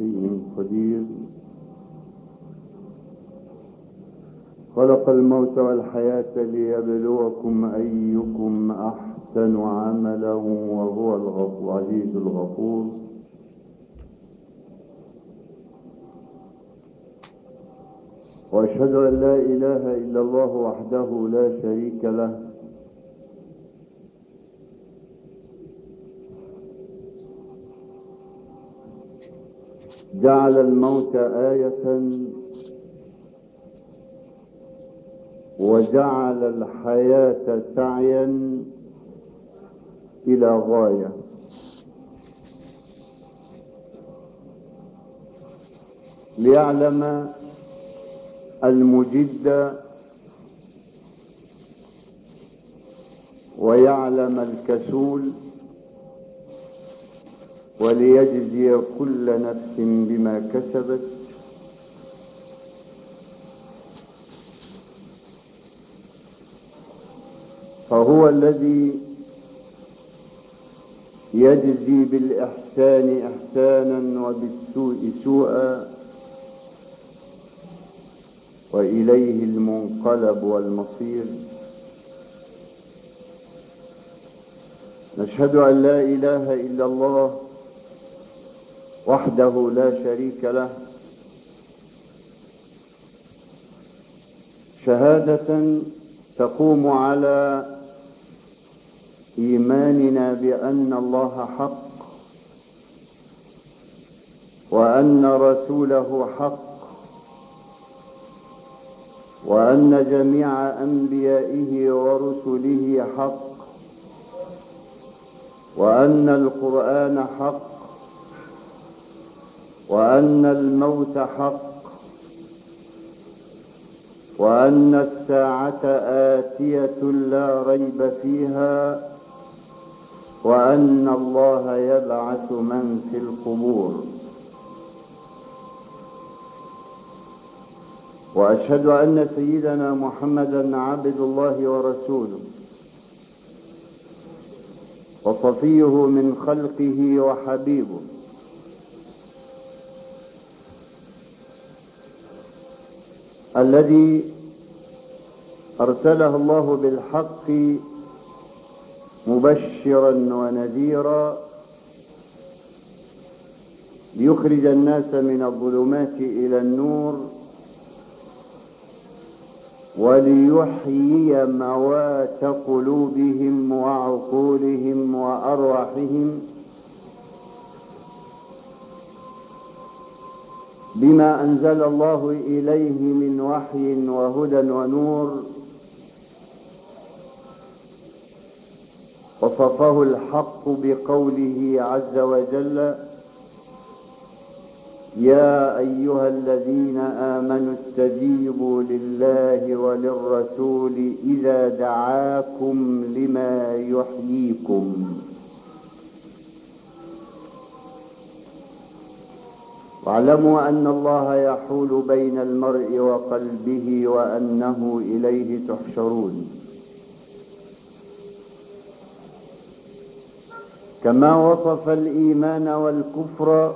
شيء قدير. خلق الموت والحياة ليبلوكم أيكم أحسن عملا وهو العزيز الغفور. وأشهد أن لا إله إلا الله وحده لا شريك له، جعل الموت آية وجعل الحياة سعيا إلى غاية. ليعلم المجد ويعلم الكسول، وليجزي كل نفس بما كسبت. فهو الذي يجزي بالإحسان إحسانا وبالسوء سوءا، وإليه المنقلب والمصير. نشهد أن لا إله إلا الله وحده لا شريك له، شهادة تقوم على إيماننا بأن الله حق، وأن رسوله حق، وأن جميع أنبيائه ورسله حق، وأن القرآن حق، وأن الموت حق، وأن الساعة آتية لا ريب فيها، وأن الله يبعث من في القبور. وأشهد أن سيدنا محمدا عبد الله ورسوله، وصفيه من خلقه وحبيبه، الذي أرسله الله بالحق مبشرا ونذيرا، ليخرج الناس من الظلمات إلى النور، وليحيي موات قلوبهم وعقولهم وأرواحهم بما أنزل الله إليه من وحي وهدى ونور. وصفه الحق بقوله عز وجل: يا أيها الذين آمنوا استجيبوا لله وللرسول إذا دعاكم لما يحييكم. واعلموا أن الله يحول بين المرء وقلبه وأنه إليه تحشرون. كما وصف الإيمان والكفر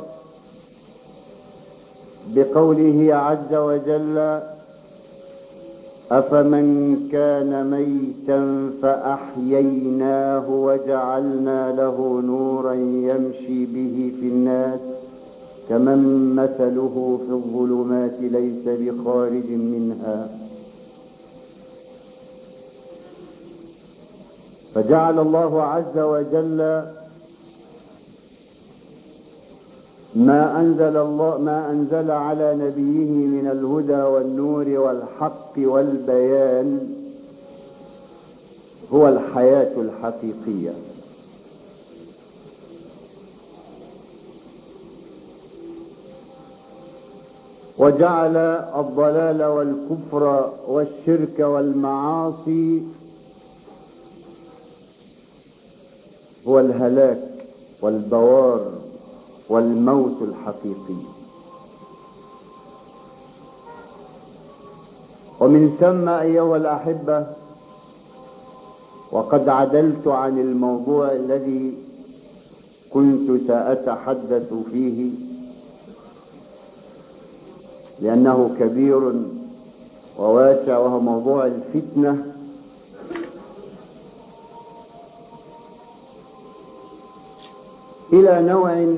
بقوله عز وجل: أفمن كان ميتا فأحييناه وجعلنا له نورا يمشي به في الناس كمن مثله في الظلمات ليس بخارج منها. فجعل الله عز وجل ما أنزل على نبيه من الهدى والنور والحق والبيان هو الحياة الحقيقية. وجعل الضلال والكفر والشرك والمعاصي هو الهلاك والبوار والموت الحقيقي. ومن ثم أيها الأحبة، وقد عدلت عن الموضوع الذي كنت سأتحدث فيه، لأنه كبير وواسع، وهو موضوع الفتنة. إلى نوع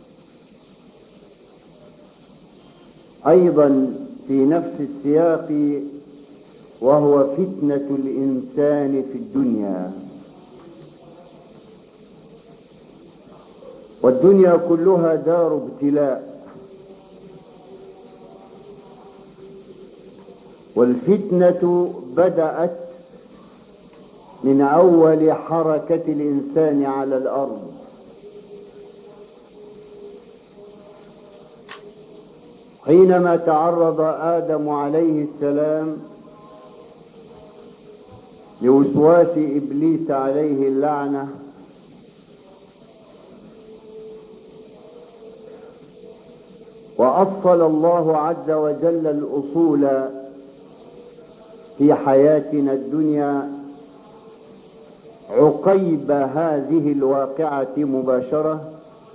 أيضا في نفس السياق، وهو فتنة الإنسان في الدنيا. والدنيا كلها دار ابتلاء، والفتنة بدأت من أول حركة الإنسان على الأرض، حينما تعرض آدم عليه السلام لوسواس إبليس عليه اللعنة، وأصل الله عز وجل الأصول في حياتنا الدنيا عقيب هذه الواقعة مباشرة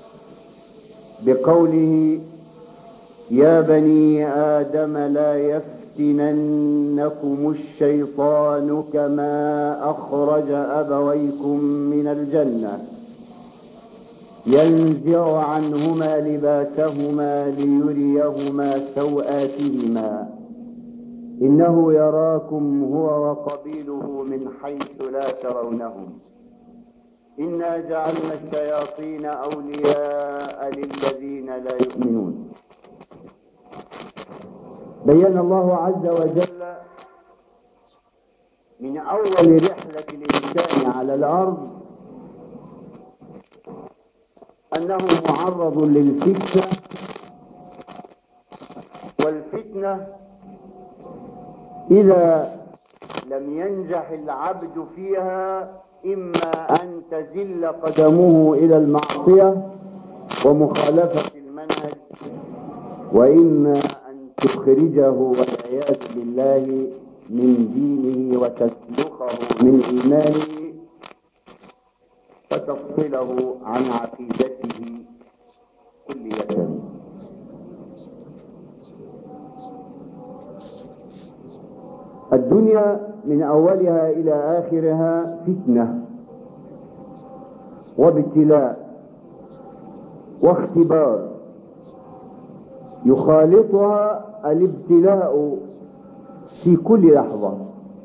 بقوله: يا بني آدم لا يفتننكم الشيطان كما أخرج أبويكم من الجنة ينزع عنهما لباسهما ليريهما سوآتهما إنه يراكم هو وقبيله من حيث لا ترونهم إنا جعلنا الشياطين أولياء للذين لا يؤمنون. بين الله عز وجل من أول رحلة الإنسان على الأرض أنه معرض للفتنة، والفتنة إذا لم ينجح العبد فيها إما أن تزل قدمه إلى المعصية ومخالفة المنهج، وإما أن تخرجه والعياذ بالله من دينه وتسلخه من إيمانه وتفصله عن عقيدته كلية. الدنيا من أولها إلى آخرها فتنة وابتلاء واختبار، يخالطها الابتلاء في كل لحظة.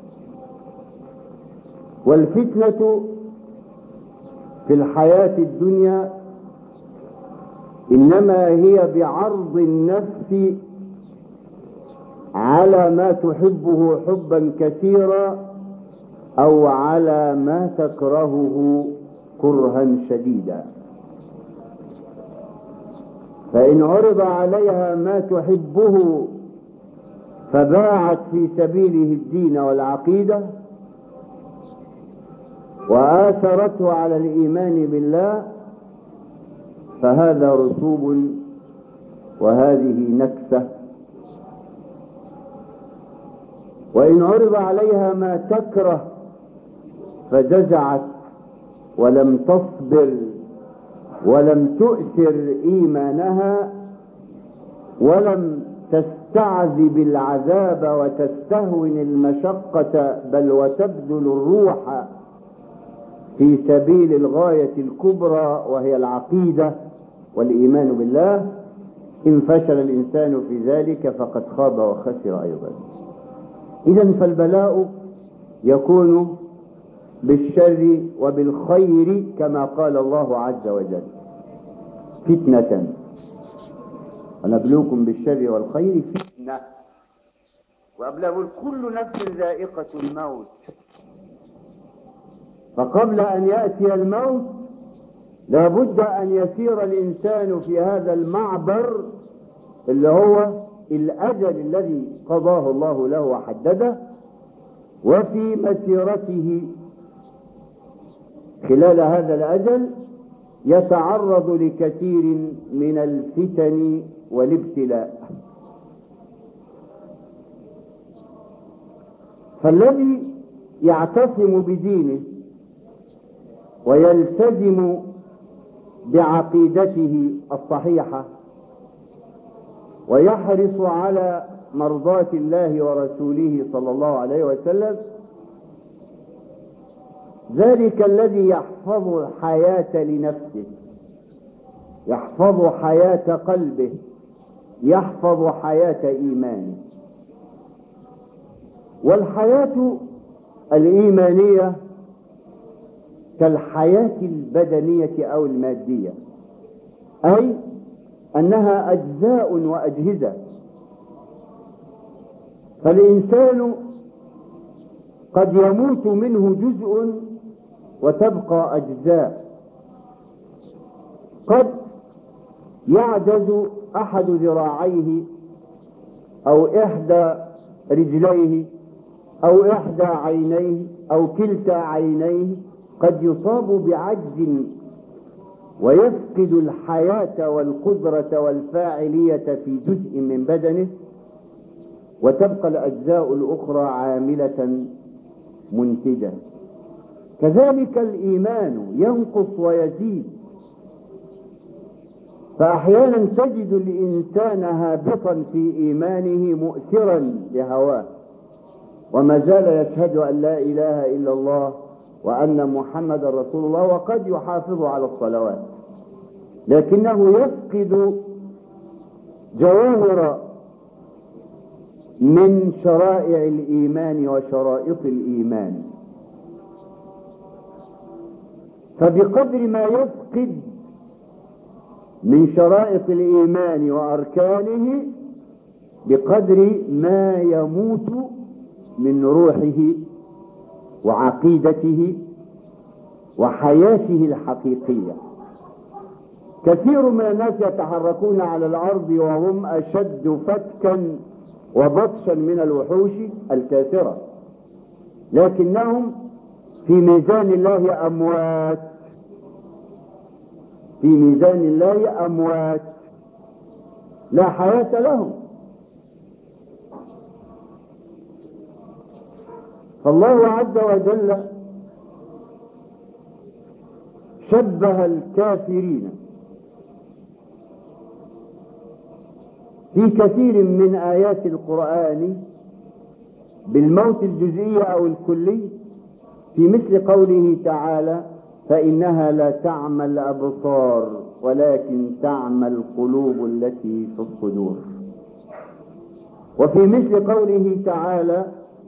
والفتنة في الحياة الدنيا إنما هي بعرض النفس على ما تحبه حبا كثيرا أو على ما تكرهه كرها شديدا. فإن عرض عليها ما تحبه فباعت في سبيله الدين والعقيدة وآثرته على الإيمان بالله، فهذا رسوب وهذه نكسة. وإن عرض عليها ما تكره فجزعت ولم تصبر ولم تؤثر إيمانها ولم تستعذب العذاب وتستهون المشقة، بل وتبذل الروح في سبيل الغاية الكبرى وهي العقيدة والإيمان بالله. إن فشل الإنسان في ذلك فقد خاب وخسر أيضا. إذن فالبلاء يكون بالشر وبالخير كما قال الله عز وجل: فتنة ونبلوكم بالشر والخير فتنة. وأبلغ كل نفس ذائقة الموت، فقبل أن يأتي الموت لابد أن يسير الإنسان في هذا المعبر اللي هو الأجل الذي قضاه الله له وحدده، وفي مسيرته خلال هذا الأجل يتعرض لكثير من الفتن والابتلاء. فالذي يعتصم بدينه ويلتزم بعقيدته الصحيحة ويحرص على مرضاة الله ورسوله صلى الله عليه وسلم، ذلك الذي يحفظ الحياة لنفسه، يحفظ حياة قلبه، يحفظ حياة إيمانه. والحياة الإيمانية كالحياة البدنية أو المادية، أي أنها أجزاء وأجهزة. فالإنسان قد يموت منه جزء وتبقى أجزاء، قد يعجز أحد ذراعيه أو إحدى رجليه أو إحدى عينيه أو كلتا عينيه، قد يصاب بعجز ويفقد الحياة والقدرة والفاعلية في جزء من بدنه، وتبقى الأجزاء الأخرى عاملة منتجة. كذلك الإيمان ينقص ويزيد، فأحيانا تجد الإنسان هابطا في إيمانه مؤثرا لهواه، وما زال يشهد أن لا إله إلا الله وأن محمد رسول الله، وقد يحافظ على الصلوات، لكنه يفقد جواهر من شرائع الإيمان وشرائط الإيمان. فبقدر ما يفقد من شرائط الإيمان وأركانه، بقدر ما يموت من روحه وعقيدته وحياته الحقيقية. كثير من الناس يتحركون على الأرض وهم أشد فتكا وبطشا من الوحوش الكافرة، لكنهم في ميزان الله أموات، في ميزان الله أموات لا حياة لهم. فالله عز وجل شبه الكافرين في كثير من آيات القرآن بالموت الجزئي أو الكلي، في مثل قوله تعالى: فإنها لا تعمى الأبصار ولكن تعمى القلوب التي في الصدور. وفي مثل قوله تعالى: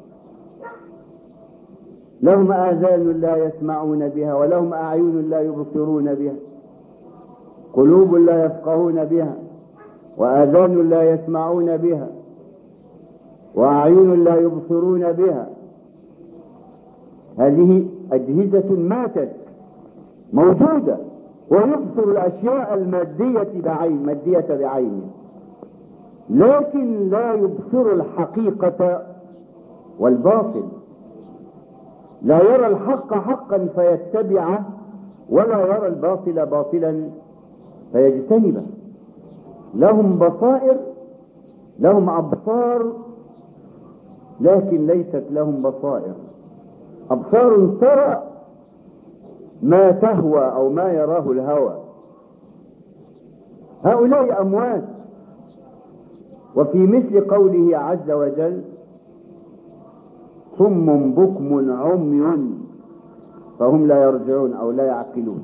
لهم آذان لا يسمعون بها ولهم أعين لا يبصرون بها، قلوب لا يفقهون بها، وآذان لا يسمعون بها، وأعين لا يبصرون بها. هذه أجهزة ماتت موجودة، ويبصر الأشياء المادية بعينه، لكن لا يبصر الحقيقة والباطل، لا يرى الحق حقا فيتبعه، ولا يرى الباطل باطلا فيجتنبه. لهم بصائر، لهم أبصار، لكن ليست لهم بصائر. أبصار ترى ما تهوى أو ما يراه الهوى. هؤلاء أموات. وفي مثل قوله عز وجل: صم بكم عمي فهم لا يرجعون أو لا يعقلون.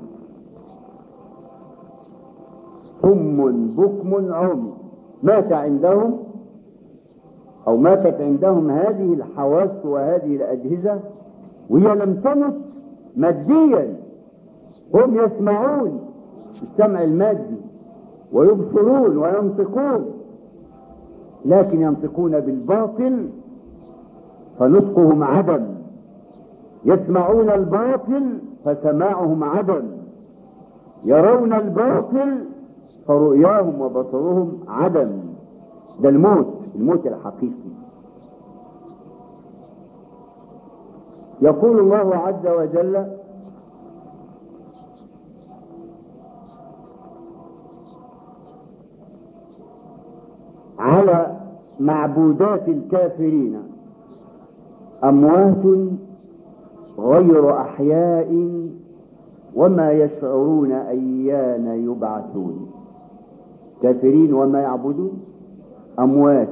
صم بكم عمي، مات عندهم أو ماتت عندهم هذه الحواس وهذه الأجهزة، وهي لم تمت ماديا. هم يسمعون السمع المادي ويبصرون وينطقون، لكن ينطقون بالباطل فنطقهم عدم، يسمعون الباطل فسماعهم عدم، يرون الباطل فرؤياهم وبصرهم عدم. ده الموت الحقيقي. يقول الله عز وجل: على معبودات الكافرين: أموات غير أحياء وما يشعرون أيان يبعثون. كافرين وما يعبدون أموات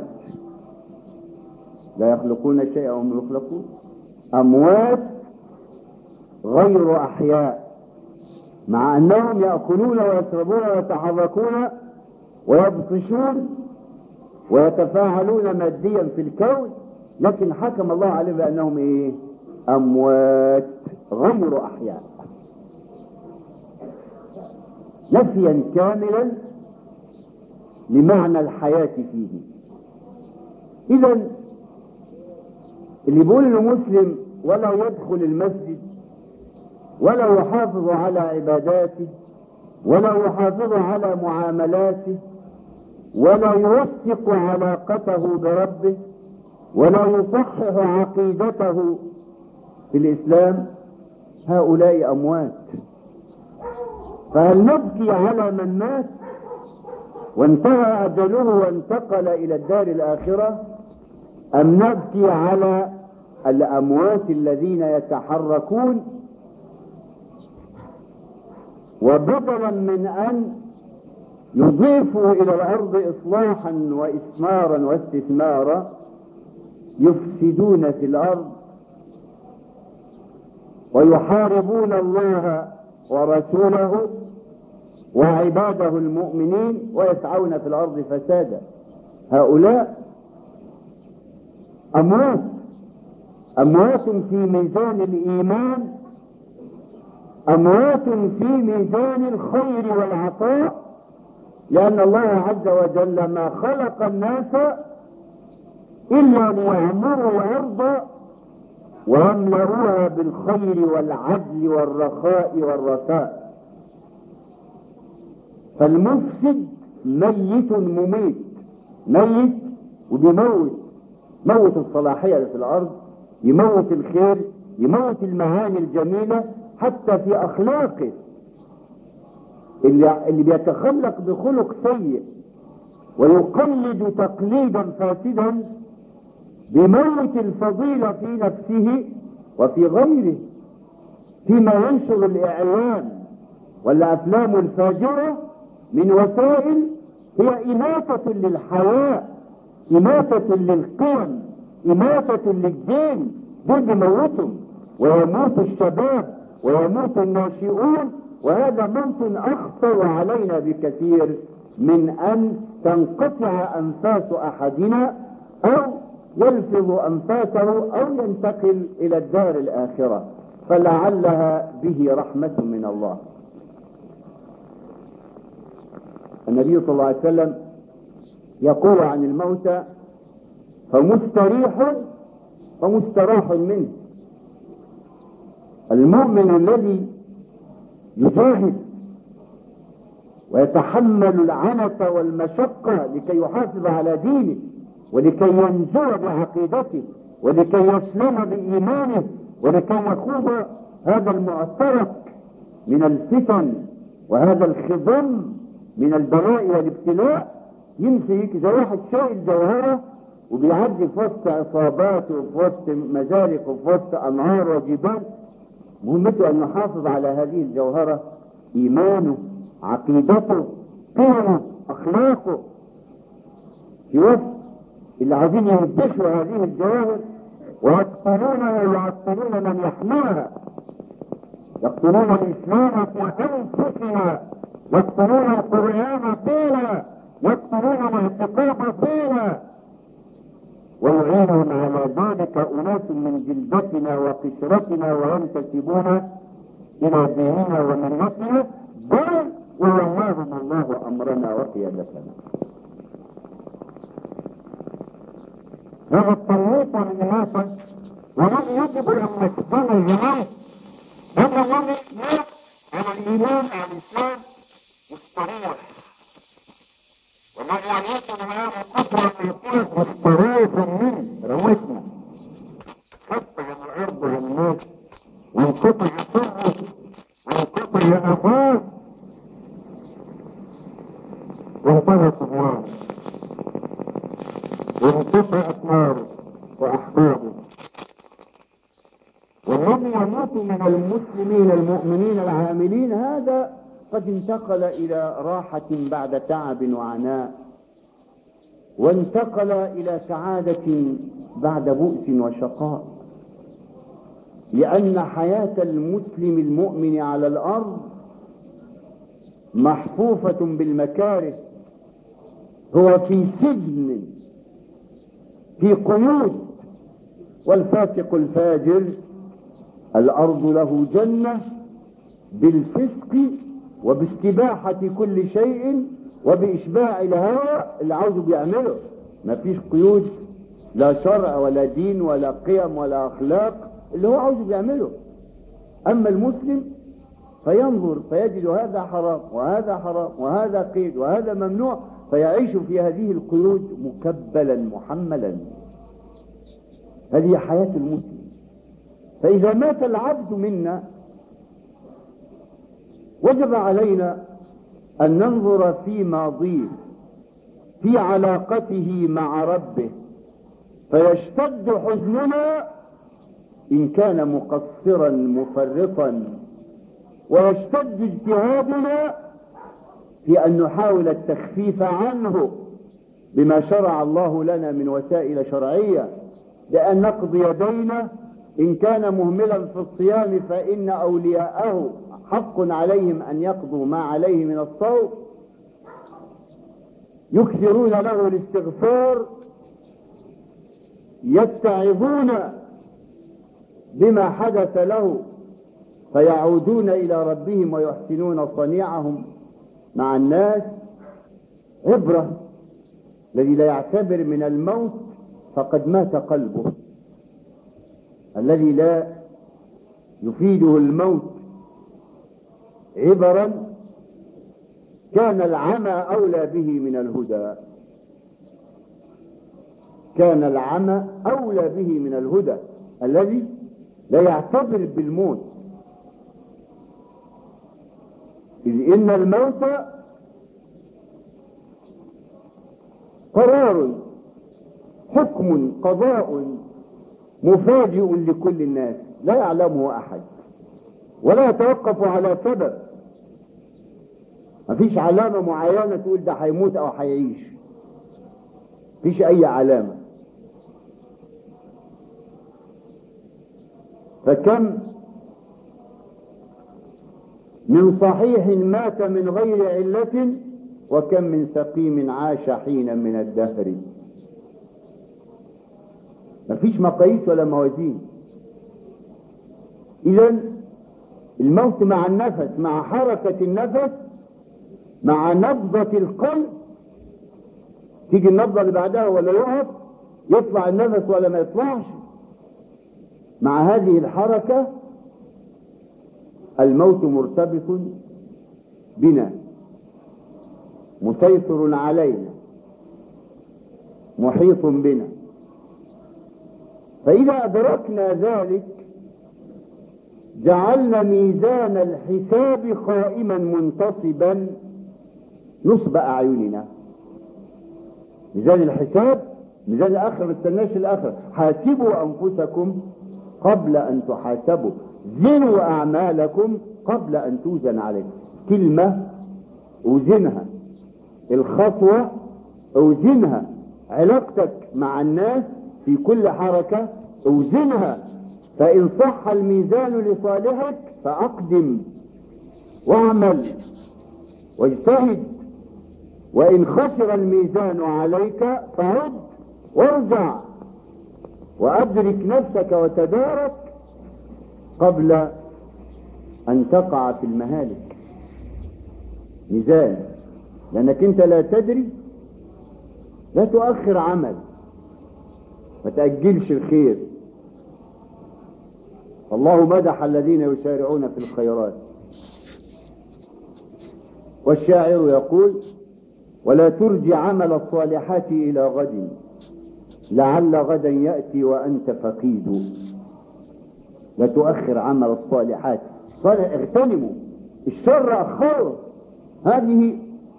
لا يخلقون شيئا وهم يخلقون، أموات غير أحياء، مع أنهم يأكلون ويشربون ويتحركون ويبطشون ويتفاعلون ماديا في الكون، لكن حكم الله عليهم بأنهم إيه؟ أموات غير أحياء، نفيا كاملا لمعنى الحياة فيه. إذن اللي بيقول انه مسلم ولا يدخل المسجد ولا يحافظ على عباداته ولا يحافظ على معاملاته ولا يوثق علاقته بربه ولا يصحح عقيدته في الإسلام، هؤلاء أموات. فهل نبكي على من مات وانتهى أجله وانتقل إلى الدار الآخرة، أم نبكي على الأموات الذين يتحركون وبدلا من أن يضيفوا إلى الأرض إصلاحا وإثمارا واستثمارا يفسدون في الأرض ويحاربون الله ورسوله وعباده المؤمنين ويسعون في الأرض فسادا؟ هؤلاء أموات، أموات في ميزان الإيمان، أموات في ميزان الخير والعطاء، لأن الله عز وجل ما خلق الناس إلا ليعمروا الأرض ويملؤوها بالخير والعدل والرخاء والرثاء. فالمفسد ميت مميت، ميت وبيموت، موت الصلاحية في الأرض، يموت الخير، يموت المعاني الجميلة، حتى في أخلاقه. اللي بيتخلق بخلق سيء ويقلد تقليدا فاسدا بموت الفضيلة في نفسه وفي غيره، فيما ينشر الإعلام والأفلام الفاجرة من وسائل هي إماتة للحياة، إماتة للقيم، إماتة للدين. دول بيموتهم ويموت الشباب ويموت الناشئون، وهذا موت أخطر علينا بكثير من أن تنقطع أنفاس أحدنا أو يلفظ أنفاسه أو ينتقل إلى الدار الآخرة، فلعلها به رحمة من الله. النبي صلى الله عليه وسلم يقول عن الموتى: فمستريح ومستراح منه. المؤمن الذي يجاهد ويتحمل العنة والمشقة لكي يحافظ على دينه ولكي ينجو بعقيدته ولكي يسلم بإيمانه ولكي يخوض هذا المعترك من الفتن وهذا الخضم من البلاء والابتلاء، يمشي زي واحد شايل جوهرة وبيعدي في وسط عصابات وفي وسط مزارق وفي وسط أنهار وجبال، مهمته أن يحافظ على هذه الجوهرة، إيمانه، عقيدته، قيمه، أخلاقه، في وسط اللي عايزين يهدشوا هذه الجواهر ويقتلونها ويعطلون من يحماها، يقتلون الإسلام في أنفسنا، يقتلون القرآن فينا، يقتلون الاعتقاد فينا، ويعينهم على ذلك أناس من جلدتنا وقشرتنا وينتسبون إلى ديننا وملتنا، بل وولاهم الله أمرنا وقيادتنا. هذا التنويط والإناثة ومن يجب أن نكتمل الجمال هذا الذي مات على الإيمان على الإسلام مستريح، ومن يموت من هذا الكفر والإسلام مستريح منه روتنا حتى من الأرض والناس وانقطع سره وانقطع أخاه وانتهى صبوانه وانقطع أثماره وأحبابه. والذي يموت من المسلمين المؤمنين العاملين هذا قد انتقل إلى راحة بعد تعب وعناء، وانتقل إلى سعادة بعد بؤس وشقاء، لأن حياة المسلم المؤمن على الأرض محفوفة بالمكاره، هو في سجن، في قيود. والفاسق الفاجر الأرض له جنة بالفسق وباستباحة كل شيء وبإشباع الهوى اللي عاوزه بيعمله، ما فيش قيود، لا شرع ولا دين ولا قيم ولا أخلاق، اللي هو عاوزه بيعمله. أما المسلم فينظر فيجد هذا حرام وهذا حرام وهذا قيد وهذا ممنوع، فيعيش في هذه القيود مكبلا محملا. هذه حياة المسلم. فإذا مات العبد منا وجب علينا أن ننظر في ماضيه، في علاقته مع ربه، فيشتد حزننا إن كان مقصرا مفرطا، ويشتد اجتهادنا في أن نحاول التخفيف عنه بما شرع الله لنا من وسائل شرعية، بأن نقضي دينه إن كان مهملا في الصيام فإن أولياءه حق عليهم أن يقضوا ما عليه من الصوم، يكثرون له الاستغفار، يتعظون بما حدث له فيعودون إلى ربهم ويحسنون صنيعهم مع الناس. عبرة الذي لا يعتبر من الموت فقد مات قلبه، الذي لا يفيده الموت عبرا كان العمى أولى به من الهدى، كان العمى أولى به من الهدى، الذي لا يعتبر بالموت، إذ إن الموت قرار، حكم، قضاء مفاجئ لكل الناس لا يعلمه أحد ولا يتوقف على سبب. مفيش علامة معينة تقول ده هيموت أو هيعيش، مفيش أي علامة. فكم من صحيح مات من غير علة، وكم من سقيم عاش حينا من الدهر. مفيش مقاييس ولا موازين. إذن الموت مع النفس، مع حركة النفس، مع نبضة القلب، تيجي النبضة اللي بعدها ولا يقف، يطلع النفس ولا ما يطلعش، مع هذه الحركة الموت مرتبط بنا، مسيطر علينا، محيط بنا. فإذا أدركنا ذلك جعلنا ميزان الحساب قائما منتصبا نصب أعيننا. ميزان الحساب، ميزان الآخرة، ما تستناش الآخرة. حاسبوا أنفسكم قبل أن تحاسبوا، زنوا أعمالكم قبل أن توزن عليكم. كلمة أوزنها، الخطوة أوزنها، علاقتك مع الناس في كل حركة أوزنها. فإن صح الميزان لصالحك فأقدم واعمل واجتهد، وإن خسر الميزان عليك فعد وارجع وأدرك نفسك وتدارك قبل أن تقع في المهالك. ميزان، لأنك أنت لا تدري، لا تؤخر عمل، ما تأجلش الخير. الله مدح الذين يسارعون في الخيرات. والشاعر يقول: ولا ترجع عمل الصالحات إلى غد، لعل غدا يأتي وأنت فقيد. لا تؤخر عمل الصالحات، صالح اغتنموا، الشر أخره. هذه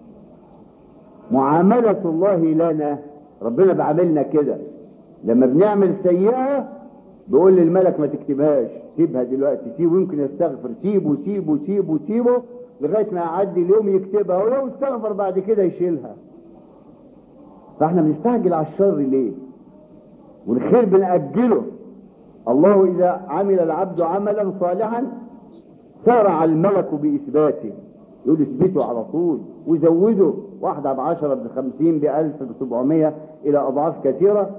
معاملة الله لنا، ربنا بعملنا كده. لما بنعمل سيئة بيقول للملك ما تكتبهاش، سيبها دلوقتي، سيبه يمكن يستغفر، سيبه سيبه سيبه سيبه لغاية ما يعدي اليوم يكتبها، ولو استغفر بعد كده يشيلها. فاحنا بنستعجل على الشر ليه؟ والخير بنأجله. الله إذا عمل العبد عملا صالحا سارع الملك بإثباته، يقول اثبته على طول وزوده، واحدة ب10 ب50 ب1000 ب700 إلى أضعاف كثيرة،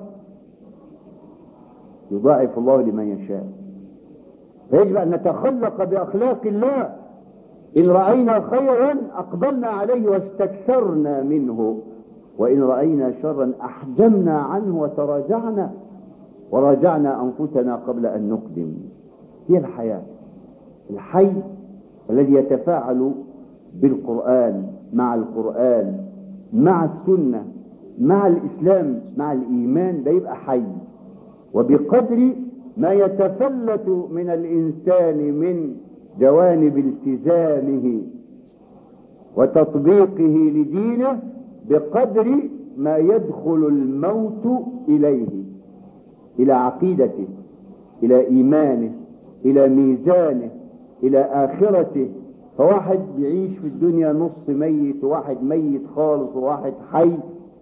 يضاعف الله لمن يشاء. فيجب أن نتخلق بأخلاق الله. إن رأينا خيرا أقبلنا عليه واستكثرنا منه، وإن رأينا شرا أحجمنا عنه وتراجعنا وراجعنا أنفسنا قبل أن نقدم. هي الحياة، الحي الذي يتفاعل بالقرآن، مع القرآن، مع السنة، مع الإسلام، مع الإيمان، ده يبقى حي. وبقدر ما يتفلت من الإنسان من جوانب التزامه وتطبيقه لدينه، بقدر ما يدخل الموت إليه، إلى عقيدته، إلى إيمانه، إلى ميزانه، إلى آخرته. فواحد بيعيش في الدنيا نص ميت، وواحد ميت خالص، وواحد حي.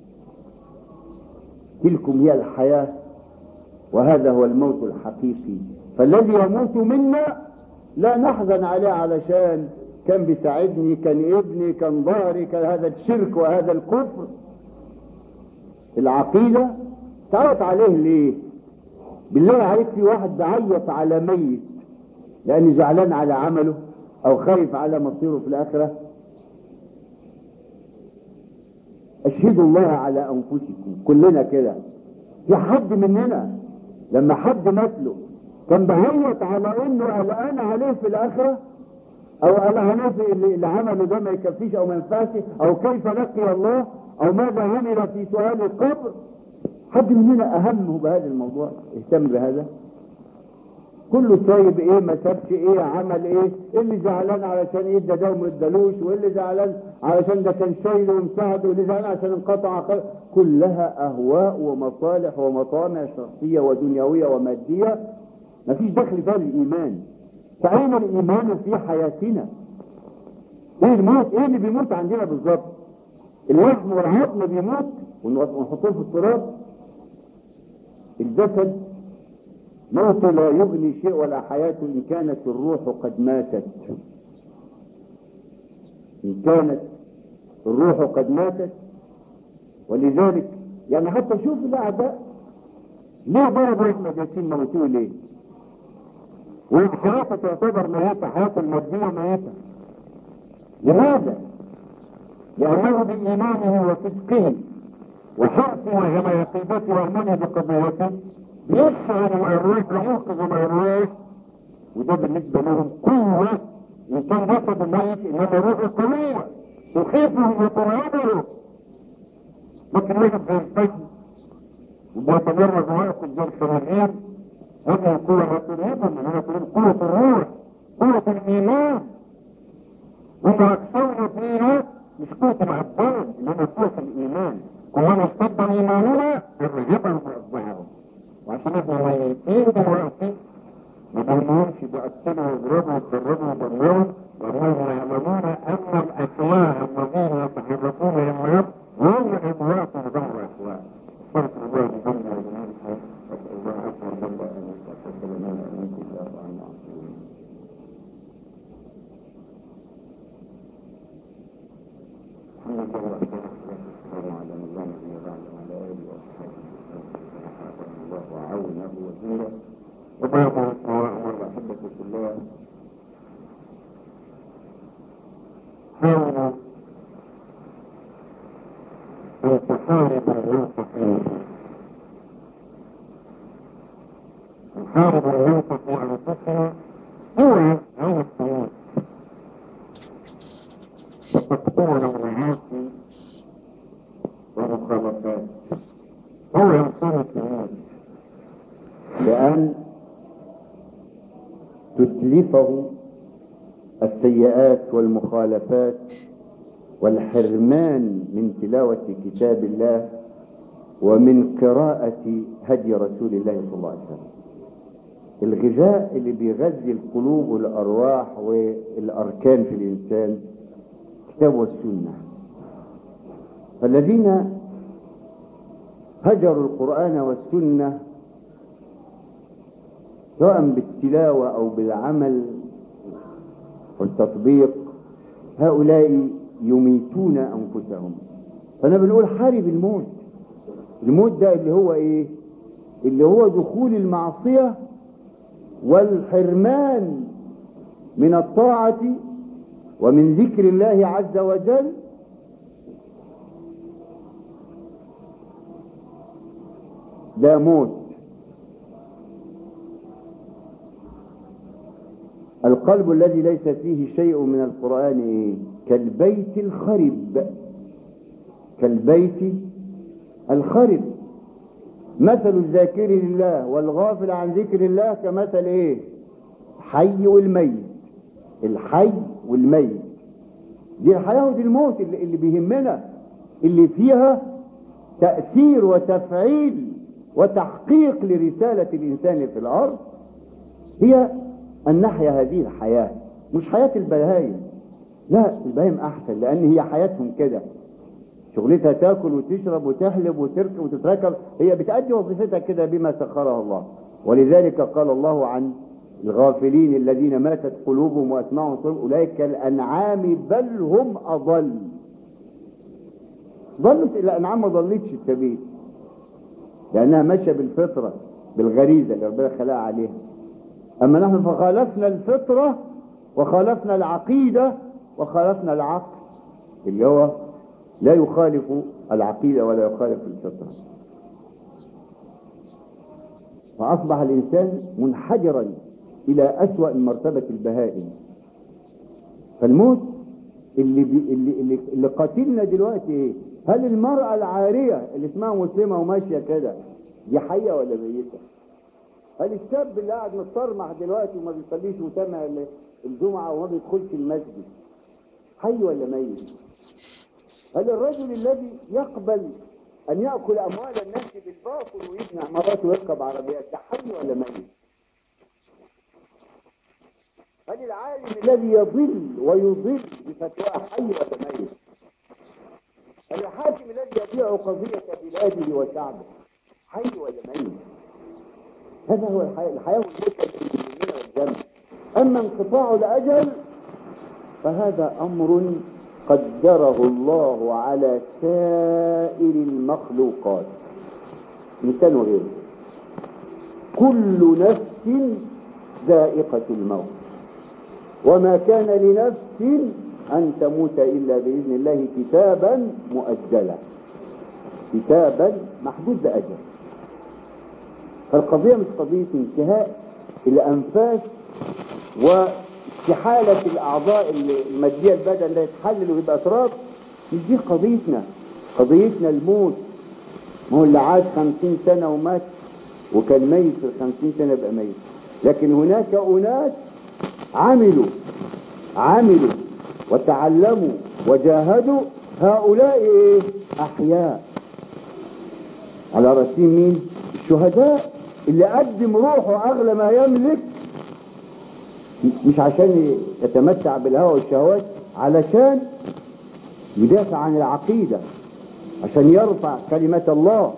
تلكم هي الحياة، وهذا هو الموت الحقيقي. فالذي يموت منا لا نحزن عليه علشان كان بيساعدني، كان ابني، كان ظهري، كان هذا الشرك وهذا الكفر. العقيدة تعرف عليه ليه؟ بالله عليك في واحد بعيط على ميت لأنه زعلان على عمله أو خايف على مصيره في الآخرة؟ أشهدوا الله على أنفسكم، كلنا كده. في حد مننا لما حد مثله كان بعيط على انه قلقان عليه في الاخره، او قلقان في اللي عمله ده ما يكفيش او ما ينفعش، او كيف لقي الله، او ماذا عمل في سؤال القبر؟ حد مننا اهمه بهذا الموضوع؟ اهتم بهذا؟ كله سايب ايه، ما سابش ايه، عمل ايه؟ اللي زعلان علشان ادى ده وما ادالوش، واللي زعلان علشان ده كان شايله ومساعده، واللي زعلان عشان انقطع كلها اهواء ومصالح ومطامع شخصيه ودنيويه وماديه، ما فيش دخل فيها الايمان. فاين الايمان في حياتنا؟ ايه الموت؟ ايه اللي بيموت عندنا بالظبط؟ اللحم والعظم بيموت ونحطوه في التراب. الجسد موت لا يغني شيء ولا حياة إن كانت الروح قد ماتت. إن كانت الروح قد ماتت. ولذلك يعني حتى شوف الأعداء ليه ضربوا احنا جالسين موتوه ليه؟ والحياة تعتبر ميتة، حياة المادية ميتة. لماذا؟ لأنه بإيمانه وصدقه وحرصه وعلى عقيدته وإيمانه بقضيته يشعر الأرواح وينقذ الأرواح، وده بالنسبة لهم قوة. إن كان جسد الميت إنما روح قوية تخيفه وترعبه. لكن واحد زي الفجر وبيتمرد ويأخذ زي الخنازير، هذه القوة لا ترهبهم، إنما ترهب قوة الروح، قوة الإيمان. هم أكثرنا فيها مش قوة العباد، إنما قوة الإيمان. كلما اشتد إيماننا الرهبهم وأصبحهم. وعشان احنا ميتين دلوقتي ما بنموتش بأكلوا ويضربوا ويضربوا ويضربوا، وهم يعلمون أن الأشواء الذين يتحركون يوم هم أموات ظهر أشواء. استغفر الله بذنب وذنوبكم، وأسأل الله عز وجل أن يتقبل منا ومنكم ويعفو عنا. الحمد لله والسلام على نبينا وعلى آله وصحبه الله وعونه وزوره وبعض الأحبة في الله. حاولوا أن تحاربوا المنطقين، نحارب المنطق أنفسنا هو عن الطريق وتقطيع المعاصي والمخالفات. هو إنسان كبير لأن تتلفه السيئات والمخالفات والحرمان من تلاوة كتاب الله ومن قراءة هدي رسول الله صلى الله عليه وسلم. الغذاء اللي بيغذي القلوب والأرواح والأركان في الإنسان كتاب والسنة. فالذين هجروا القرآن والسنة سواء بالتلاوة أو بالعمل والتطبيق، هؤلاء يميتون أنفسهم. فأنا بنقول حارب الموت. الموت ده اللي هو إيه؟ اللي هو دخول المعصية والحرمان من الطاعة ومن ذكر الله عز وجل، ده موت. القلب الذي ليس فيه شيء من القرآن إيه؟ كالبيت الخرب، كالبيت الخرب. مثل الذاكر لله والغافل عن ذكر الله كمثل ايه؟ الحي والميت. الحي والميت دي الحياة ودي الموت اللي بيهمنا، اللي فيها تأثير وتفعيل وتحقيق لرسالة الإنسان في الأرض، هي أن نحيا هذه الحياة، مش حياة البهايم. لا، البهايم أحسن لأن هي حياتهم كده، شغلتها تاكل وتشرب وتحلب وتركب وتتركب، هي بتأدي وظيفتها كده بما سخرها الله. ولذلك قال الله عن الغافلين الذين ماتت قلوبهم وأسمعهم أولئك كالأنعام بل هم أضل. ضلت الأنعام، ما ضلتش السبيل لأنها ماشية بالفطرة بالغريزة اللي ربنا خلقها عليها. أما نحن فخالفنا الفطرة وخالفنا العقيدة وخالفنا العقل اللي هو لا يخالف العقيدة ولا يخالف الفطرة، فأصبح الإنسان منحدرا إلى أسوأ من مرتبة البهائم. فالموت اللي قاتلنا دلوقتي إيه؟ هل المرأة العارية اللي اسمها مسلمة وماشية كده دي حية ولا ميتة؟ هل الشاب اللي قاعد متصرمح دلوقتي وما بيصليش وسامع الجمعة وما بيدخلش المسجد حي ولا ميت؟ هل الرجل الذي يقبل أن يأكل أموال الناس بالباطل ويبني عمارات ويركب عربيات ده حي ولا ميت؟ هل العالم الذي يضل ويضل بفتواه حي ولا ميت؟ هل الحاكم الذي يبيع قضية بلاده وشعبه حي ولا ميت؟ هذا هو الحياة والموت والجنة. أما انقطاع الأجل فهذا أمر قدره الله على سائر المخلوقات، إنسان وغيره. كل نفس ذائقة الموت، وما كان لنفس أن تموت إلا بإذن الله كتابا مؤجلا، كتابا محدود بأجل. فالقضية مش قضية انتهاء الأنفاس واستحالة الأعضاء المادية البدن ده يتحلل ويبقى تراب، مش دي قضيتنا. قضيتنا الموت. ما هو اللي عاش 50 سنة ومات وكان ميت في 50 سنة يبقى ميت. لكن هناك أناس عملوا وتعلموا وجاهدوا، هؤلاء إيه؟ أحياء. على رأسهم مين؟ الشهداء اللي قدم روحه أغلى ما يملك، مش عشان يتمتع بالهوى والشهوات، علشان يدافع عن العقيدة، عشان يرفع كلمة الله.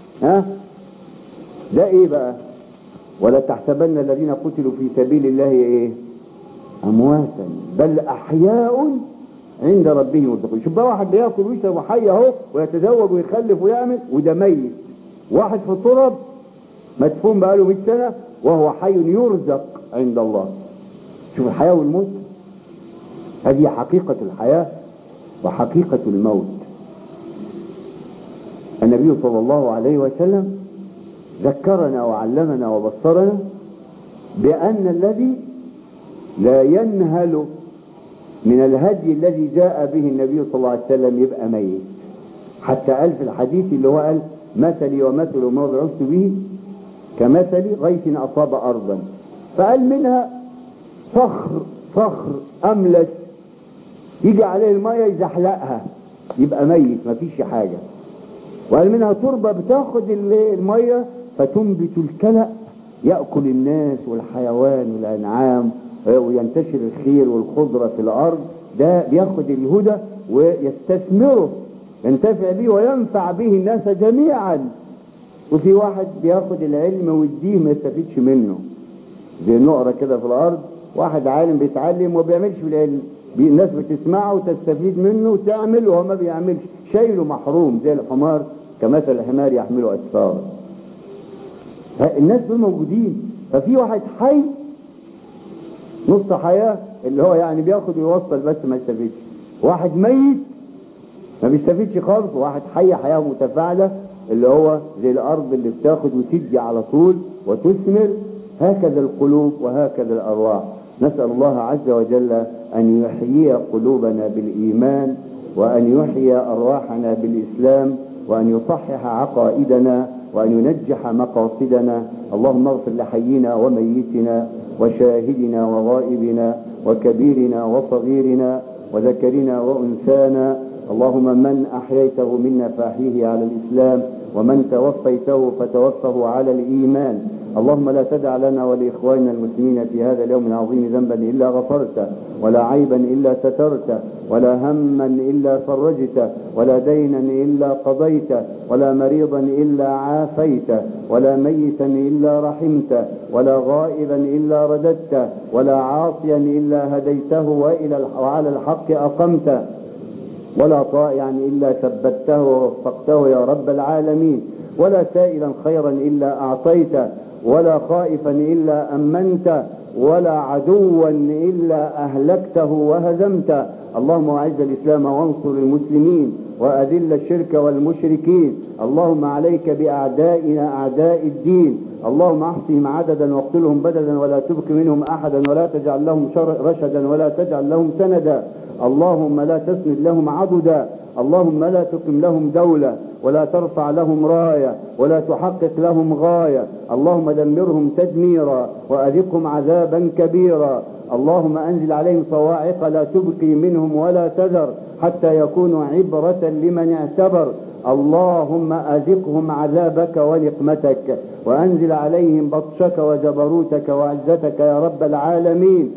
ده ايه بقى؟ ولا تحسبن الذين قتلوا في سبيل الله ايه؟ امواتا بل احياء عند ربهم يرزقون. شوف بقى، واحد بياكل ويشرب وحي اهو ويتزوج ويخلف ويعمل وده ميت، واحد في التراب مدفون بقاله 100 سنة وهو حي يرزق عند الله. شوف الحياة والموت، هذه حقيقة الحياة وحقيقة الموت. النبي صلى الله عليه وسلم ذكرنا وعلمنا وبصرنا بأن الذي لا ينهل من الهدي الذي جاء به النبي صلى الله عليه وسلم يبقى ميت. حتى قال في الحديث اللي هو قال مثلي ومثل ما بعثت به كمثل غيث أصاب أرضا، فقال منها صخر أملس يجي عليه المية يزحلقها يبقى ميت مفيش حاجة. وقال منها تربة بتاخد المية فتنبت الكلأ يأكل الناس والحيوان والأنعام وينتشر الخير والخضرة في الأرض. ده بياخد الهدى ويستثمره، ينتفع به وينفع به الناس جميعا. وفي واحد بياخد العلم ويديه ما يستفيدش منه، زي النقرة كده في الأرض، واحد عالم بيتعلم وما بيعملش بالعلم، الناس بتسمعه وتستفيد منه وتعمل وهو ما بيعملش، شايله محروم زي الحمار، كمثل الحمار يحمل أسفار. الناس دول موجودين. ففي واحد حي نص حياة اللي هو يعني بياخد ويوصل بس ما يستفيدش، واحد ميت ما بيستفيدش خالص، وواحد حي حياة متفاعلة اللي هو زي الأرض اللي بتاخد وتدي على طول وتثمر. هكذا القلوب وهكذا الأرواح. نسأل الله عز وجل أن يحيي قلوبنا بالإيمان، وأن يحيي أرواحنا بالإسلام، وأن يصحح عقائدنا، وأن ينجح مقاصدنا. اللهم اغفر لحينا وميتنا وشاهدنا وغائبنا وكبيرنا وصغيرنا وذكرنا وأنثانا. اللهم من أحييته منا فأحيه على الإسلام، ومن توفيته فتوفه على الإيمان. اللهم لا تدع لنا ولإخواننا المسلمين في هذا اليوم العظيم ذنبا إلا غفرته، ولا عيبا إلا سترته، ولا هما إلا فرجته، ولا دينا إلا قضيته، ولا مريضا إلا عافيته، ولا ميتا إلا رحمته، ولا غائبا إلا رددته، ولا عاصيا إلا هديته وعلى الحق أقمته، ولا طائعا إلا ثبته ووفقته يا رب العالمين، ولا سائلا خيرا إلا أعطيته، ولا خائفا إلا أمنته، ولا عدوا إلا أهلكته وهزمته. اللهم أعز الإسلام وانصر المسلمين، وأذل الشرك والمشركين. اللهم عليك بأعدائنا أعداء الدين، اللهم احصهم عددا واقتلهم بددا، ولا تبق منهم أحدا، ولا تجعل لهم رشدا، ولا تجعل لهم سندا. اللهم لا تسند لهم عضدا، اللهم لا تقم لهم دولة، ولا ترفع لهم راية، ولا تحقق لهم غاية. اللهم دمرهم تدميرا، وأذقهم عذابا كبيرا. اللهم أنزل عليهم صواعق لا تبقي منهم ولا تذر، حتى يكونوا عبرة لمن اعتبر. اللهم أذقهم عذابك ونقمتك، وأنزل عليهم بطشك وجبروتك وعزتك يا رب العالمين.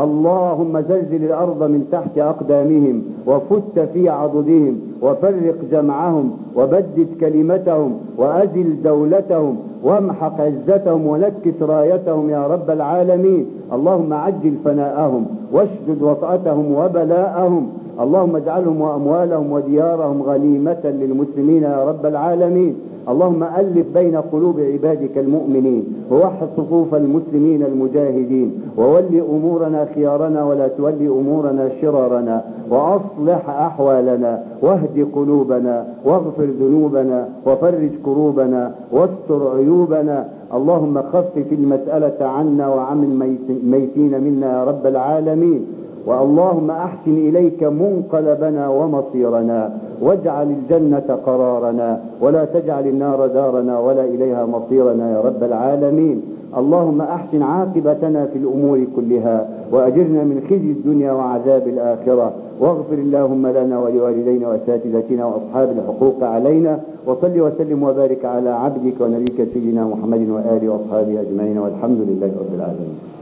اللهم زلزل الأرض من تحت أقدامهم، وفت في عضدهم، وفرق جمعهم، وبدد كلمتهم، وأزل دولتهم، وامحق عزتهم، ونكس رايتهم يا رب العالمين. اللهم عجل فناءهم، واشدد وطأتهم وبلاءهم. اللهم اجعلهم وأموالهم وديارهم غنيمة للمسلمين يا رب العالمين. اللهم ألف بين قلوب عبادك المؤمنين، ووحد صفوف المسلمين المجاهدين، وول أمورنا خيارنا، ولا تولي أمورنا شرارنا، وأصلح أحوالنا، واهد قلوبنا، واغفر ذنوبنا، وفرج كروبنا، واستر عيوبنا. اللهم خفف المسألة عنا وعن الميتين منا يا رب العالمين. واللهم أحسن إليك منقلبنا ومصيرنا، واجعل الجنة قرارنا، ولا تجعل النار دارنا، ولا إليها مصيرنا يا رب العالمين. اللهم أحسن عاقبتنا في الأمور كلها، وأجرنا من خزي الدنيا وعذاب الآخرة، واغفر اللهم لنا ولوالدينا وأساتذتنا وأصحاب الحقوق علينا. وصل وسلم وبارك على عبدك ونبيك سيدنا محمد وآله وأصحابه أجمعين، والحمد لله رب العالمين.